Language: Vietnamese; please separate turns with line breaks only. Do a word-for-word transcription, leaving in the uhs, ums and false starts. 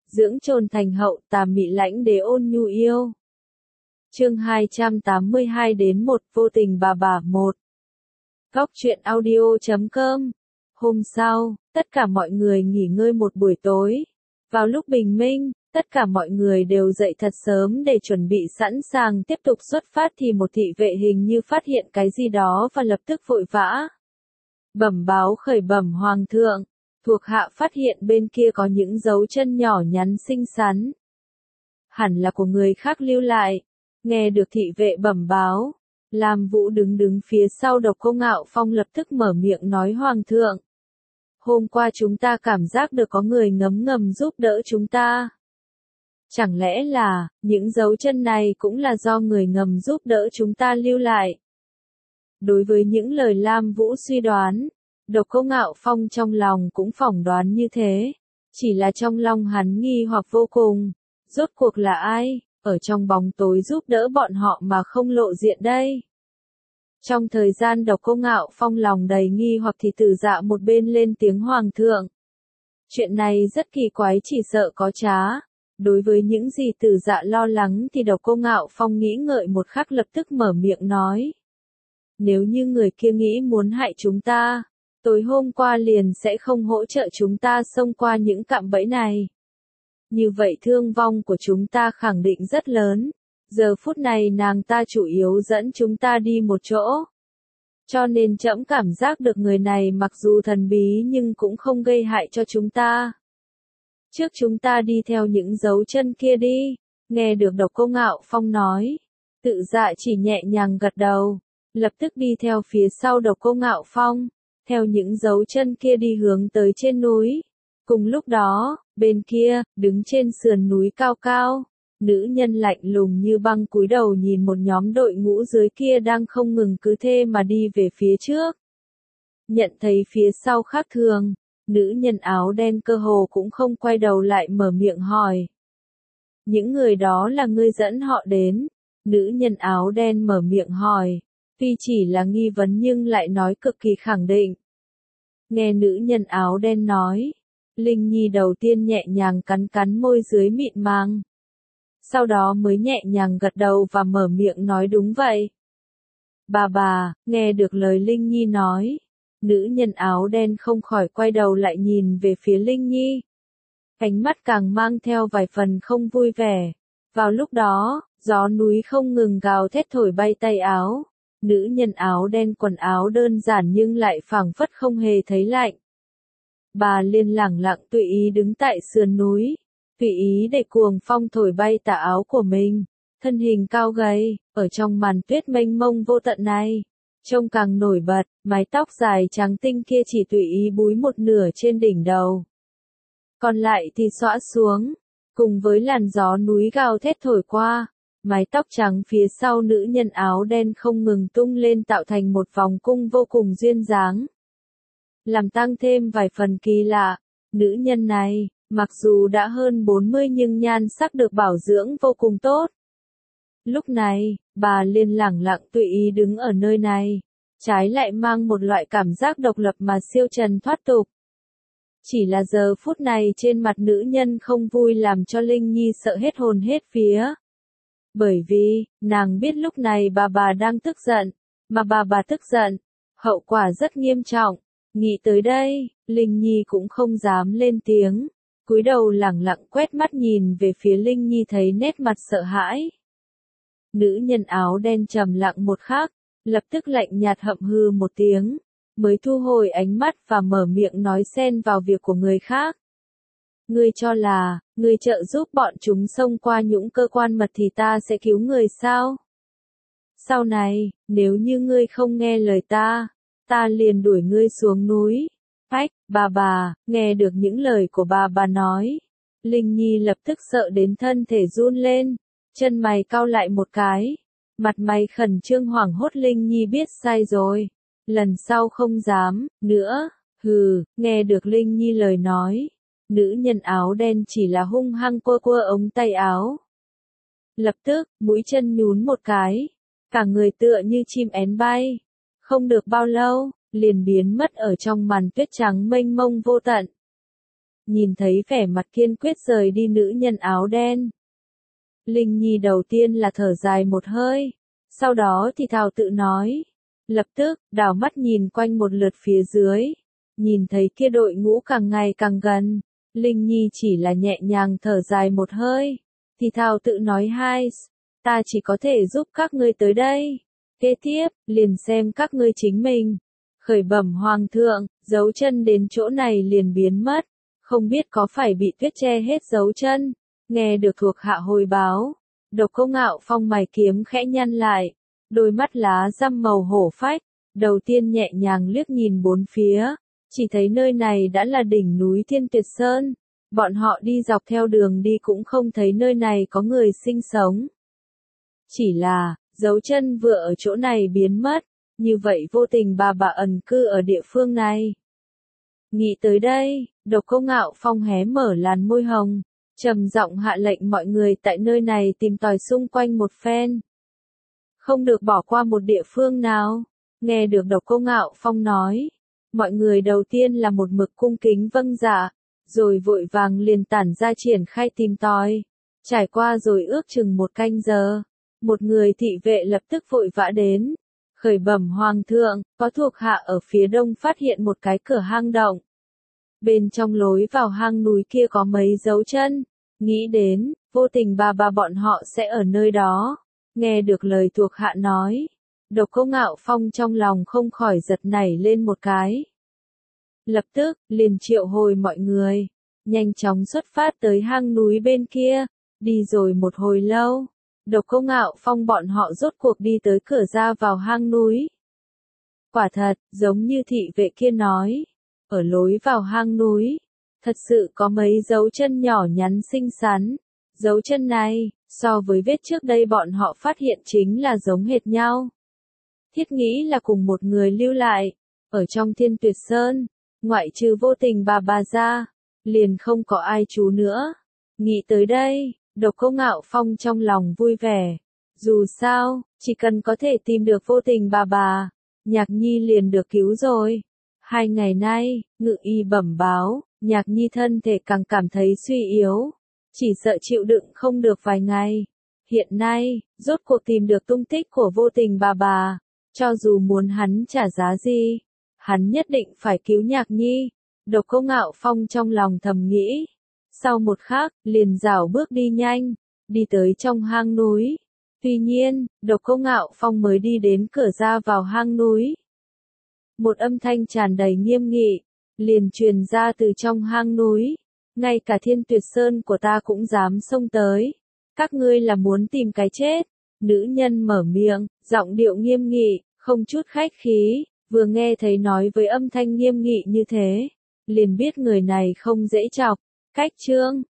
dưỡng trồn thành hậu, tà mị lãnh đế ôn nhu yêu. Chương hai trăm tám mươi hai đến một, vô tình bà bà một. Góc truyện audio chấm com. Hôm sau, tất cả mọi người nghỉ ngơi một buổi tối. Vào lúc bình minh, tất cả mọi người đều dậy thật sớm để chuẩn bị sẵn sàng tiếp tục xuất phát thì một thị vệ hình như phát hiện cái gì đó và lập tức vội vã bẩm báo khởi bẩm hoàng thượng. Thuộc hạ phát hiện bên kia có những dấu chân nhỏ nhắn xinh xắn. Hẳn là của người khác lưu lại. Nghe được thị vệ bẩm báo, Lam Vũ đứng đứng phía sau Độc Cô Ngạo Phong lập tức mở miệng nói hoàng thượng. Hôm qua chúng ta cảm giác được có người ngấm ngầm giúp đỡ chúng ta. Chẳng lẽ là, những dấu chân này cũng là do người ngầm giúp đỡ chúng ta lưu lại? Đối với những lời Lam Vũ suy đoán, Độc Cô Ngạo Phong trong lòng cũng phỏng đoán như thế. Chỉ là trong lòng hắn nghi hoặc vô cùng. Rốt cuộc là ai, ở trong bóng tối giúp đỡ bọn họ mà không lộ diện đây? Trong thời gian Độc Cô Ngạo Phong lòng đầy nghi hoặc thì Tử Dạ một bên lên tiếng hoàng thượng. Chuyện này rất kỳ quái, chỉ sợ có trá. Đối với những gì Tử Dạ lo lắng thì Độc Cô Ngạo Phong nghĩ ngợi một khắc lập tức mở miệng nói. Nếu như người kia nghĩ muốn hại chúng ta, tối hôm qua liền sẽ không hỗ trợ chúng ta xông qua những cạm bẫy này. Như vậy thương vong của chúng ta khẳng định rất lớn. Giờ phút này nàng ta chủ yếu dẫn chúng ta đi một chỗ. Cho nên trẫm cảm giác được người này mặc dù thần bí nhưng cũng không gây hại cho chúng ta. Trước chúng ta đi theo những dấu chân kia đi. Nghe được Độc Cô Ngạo Phong nói. Tự Dạ chỉ nhẹ nhàng gật đầu. Lập tức đi theo phía sau Độc Cô Ngạo Phong. Theo những dấu chân kia đi hướng tới trên núi. Cùng lúc đó, bên kia, đứng trên sườn núi cao cao. Nữ nhân lạnh lùng như băng cúi đầu nhìn một nhóm đội ngũ dưới kia đang không ngừng cứ thế mà đi về phía trước. Nhận thấy phía sau khác thường, nữ nhân áo đen cơ hồ cũng không quay đầu lại mở miệng hỏi. Những người đó là ngươi dẫn họ đến. Nữ nhân áo đen mở miệng hỏi. Tuy chỉ là nghi vấn nhưng lại nói cực kỳ khẳng định. Nghe nữ nhân áo đen nói. Linh Nhi đầu tiên nhẹ nhàng cắn cắn môi dưới mịn màng. Sau đó mới nhẹ nhàng gật đầu và mở miệng nói đúng vậy. Bà bà, nghe được lời Linh Nhi nói. Nữ nhân áo đen không khỏi quay đầu lại nhìn về phía Linh Nhi. Ánh mắt càng mang theo vài phần không vui vẻ. Vào lúc đó, gió núi không ngừng gào thét thổi bay tay áo. Nữ nhân áo đen quần áo đơn giản nhưng lại phảng phất không hề thấy lạnh. Bà liền lẳng lặng tùy ý đứng tại sườn núi. Tùy ý để cuồng phong thổi bay tà áo của mình, thân hình cao gầy, ở trong màn tuyết mênh mông vô tận này, trông càng nổi bật, mái tóc dài trắng tinh kia chỉ tùy ý búi một nửa trên đỉnh đầu. Còn lại thì xõa xuống, cùng với làn gió núi gào thét thổi qua, mái tóc trắng phía sau nữ nhân áo đen không ngừng tung lên tạo thành một vòng cung vô cùng duyên dáng. Làm tăng thêm vài phần kỳ lạ, nữ nhân này, mặc dù đã hơn bốn mươi nhưng nhan sắc được bảo dưỡng vô cùng tốt. Lúc này, bà liền lẳng lặng tùy ý đứng ở nơi này, trái lại mang một loại cảm giác độc lập mà siêu trần thoát tục. Chỉ là giờ phút này trên mặt nữ nhân không vui làm cho Linh Nhi sợ hết hồn hết vía. Bởi vì, nàng biết lúc này bà bà đang tức giận, mà bà bà tức giận, hậu quả rất nghiêm trọng. Nghĩ tới đây, Linh Nhi cũng không dám lên tiếng. Cúi đầu lẳng lặng quét mắt nhìn về phía Linh Nhi thấy nét mặt sợ hãi. Nữ nhân áo đen trầm lặng một khắc, lập tức lạnh nhạt hậm hư một tiếng, mới thu hồi ánh mắt và mở miệng nói xen vào việc của người khác. Ngươi cho là, ngươi trợ giúp bọn chúng xông qua những cơ quan mật thì ta sẽ cứu người sao? Sau này, nếu như ngươi không nghe lời ta, ta liền đuổi ngươi xuống núi. Ách, bà bà, nghe được những lời của bà bà nói. Linh Nhi lập tức sợ đến thân thể run lên, chân mày cau lại một cái. Mặt mày khẩn trương hoảng hốt Linh Nhi biết sai rồi. Lần sau không dám, nữa, hừ, nghe được Linh Nhi lời nói. Nữ nhân áo đen chỉ là hung hăng quơ quơ ống tay áo. Lập tức, mũi chân nhún một cái. Cả người tựa như chim én bay. Không được bao lâu, liền biến mất ở trong màn tuyết trắng mênh mông vô tận. nhìn thấy vẻ mặt kiên quyết rời đi nữ nhân áo đen. Linh Nhi đầu tiên là thở dài một hơi, sau đó thì thào tự nói. Lập tức, đảo mắt nhìn quanh một lượt phía dưới, nhìn thấy kia đội ngũ càng ngày càng gần, Linh Nhi chỉ là nhẹ nhàng thở dài một hơi, thì thào tự nói hai, ta chỉ có thể giúp các ngươi tới đây. Kế tiếp, liền xem các ngươi chính mình. Khởi bẩm hoàng thượng, dấu chân đến chỗ này liền biến mất, không biết có phải bị tuyết che hết dấu chân. Nghe được thuộc hạ hồi báo, Độc Cô Ngạo Phong mày kiếm khẽ nhăn lại, đôi mắt lá răm màu hổ phách, đầu tiên nhẹ nhàng liếc nhìn bốn phía, chỉ thấy nơi này đã là đỉnh núi Thiên Tuyệt Sơn, bọn họ đi dọc theo đường đi cũng không thấy nơi này có người sinh sống. Chỉ là, dấu chân vừa ở chỗ này biến mất, như vậy vô tình bà bà ẩn cư ở địa phương này. Nghĩ tới đây, Độc Cô Ngạo Phong hé mở làn môi hồng, trầm giọng hạ lệnh mọi người tại nơi này tìm tòi xung quanh một phen. Không được bỏ qua một địa phương nào. Nghe được Độc Cô Ngạo Phong nói, mọi người đầu tiên là một mực cung kính vâng dạ, rồi vội vàng liền tản ra triển khai tìm tòi. Trải qua rồi ước chừng một canh giờ, một người thị vệ lập tức vội vã đến. Khởi bẩm hoàng thượng, có thuộc hạ ở phía đông phát hiện một cái cửa hang động. Bên trong lối vào hang núi kia có mấy dấu chân, nghĩ đến, vô tình bà bà bọn họ sẽ ở nơi đó. Nghe được lời thuộc hạ nói, Độc Cô Ngạo Phong trong lòng không khỏi giật nảy lên một cái. Lập tức, liền triệu hồi mọi người, nhanh chóng xuất phát tới hang núi bên kia, đi rồi một hồi lâu. Độc Cô Ngạo Phong bọn họ rốt cuộc đi tới cửa ra vào hang núi. Quả thật, giống như thị vệ kia nói, ở lối vào hang núi, thật sự có mấy dấu chân nhỏ nhắn xinh xắn. Dấu chân này, so với vết trước đây bọn họ phát hiện chính là giống hệt nhau. Thiết nghĩ là cùng một người lưu lại, ở trong Thiên Tuyệt Sơn, ngoại trừ vô tình bà bà ra, liền không có ai trú nữa. Nghĩ tới đây, Độc Cô Ngạo Phong trong lòng vui vẻ. Dù sao, chỉ cần có thể tìm được vô tình bà bà, Nhạc Nhi liền được cứu rồi. Hai ngày nay, Ngự Y bẩm báo, Nhạc Nhi thân thể càng cảm thấy suy yếu, chỉ sợ chịu đựng không được vài ngày. Hiện nay, rốt cuộc tìm được tung tích của vô tình bà bà, cho dù muốn hắn trả giá gì, hắn nhất định phải cứu Nhạc Nhi. Độc Cô Ngạo Phong trong lòng thầm nghĩ. Sau một khắc, liền rảo bước đi nhanh, đi tới trong hang núi. Tuy nhiên, Độc Cô Ngạo Phong mới đi đến cửa ra vào hang núi. Một âm thanh tràn đầy nghiêm nghị, liền truyền ra từ trong hang núi. Ngay cả Thiên Tuyệt Sơn của ta cũng dám xông tới. Các ngươi là muốn tìm cái chết. Nữ nhân mở miệng, giọng điệu nghiêm nghị, không chút khách khí, vừa nghe thấy nói với âm thanh nghiêm nghị như thế, liền biết người này không dễ chọc. Cách chương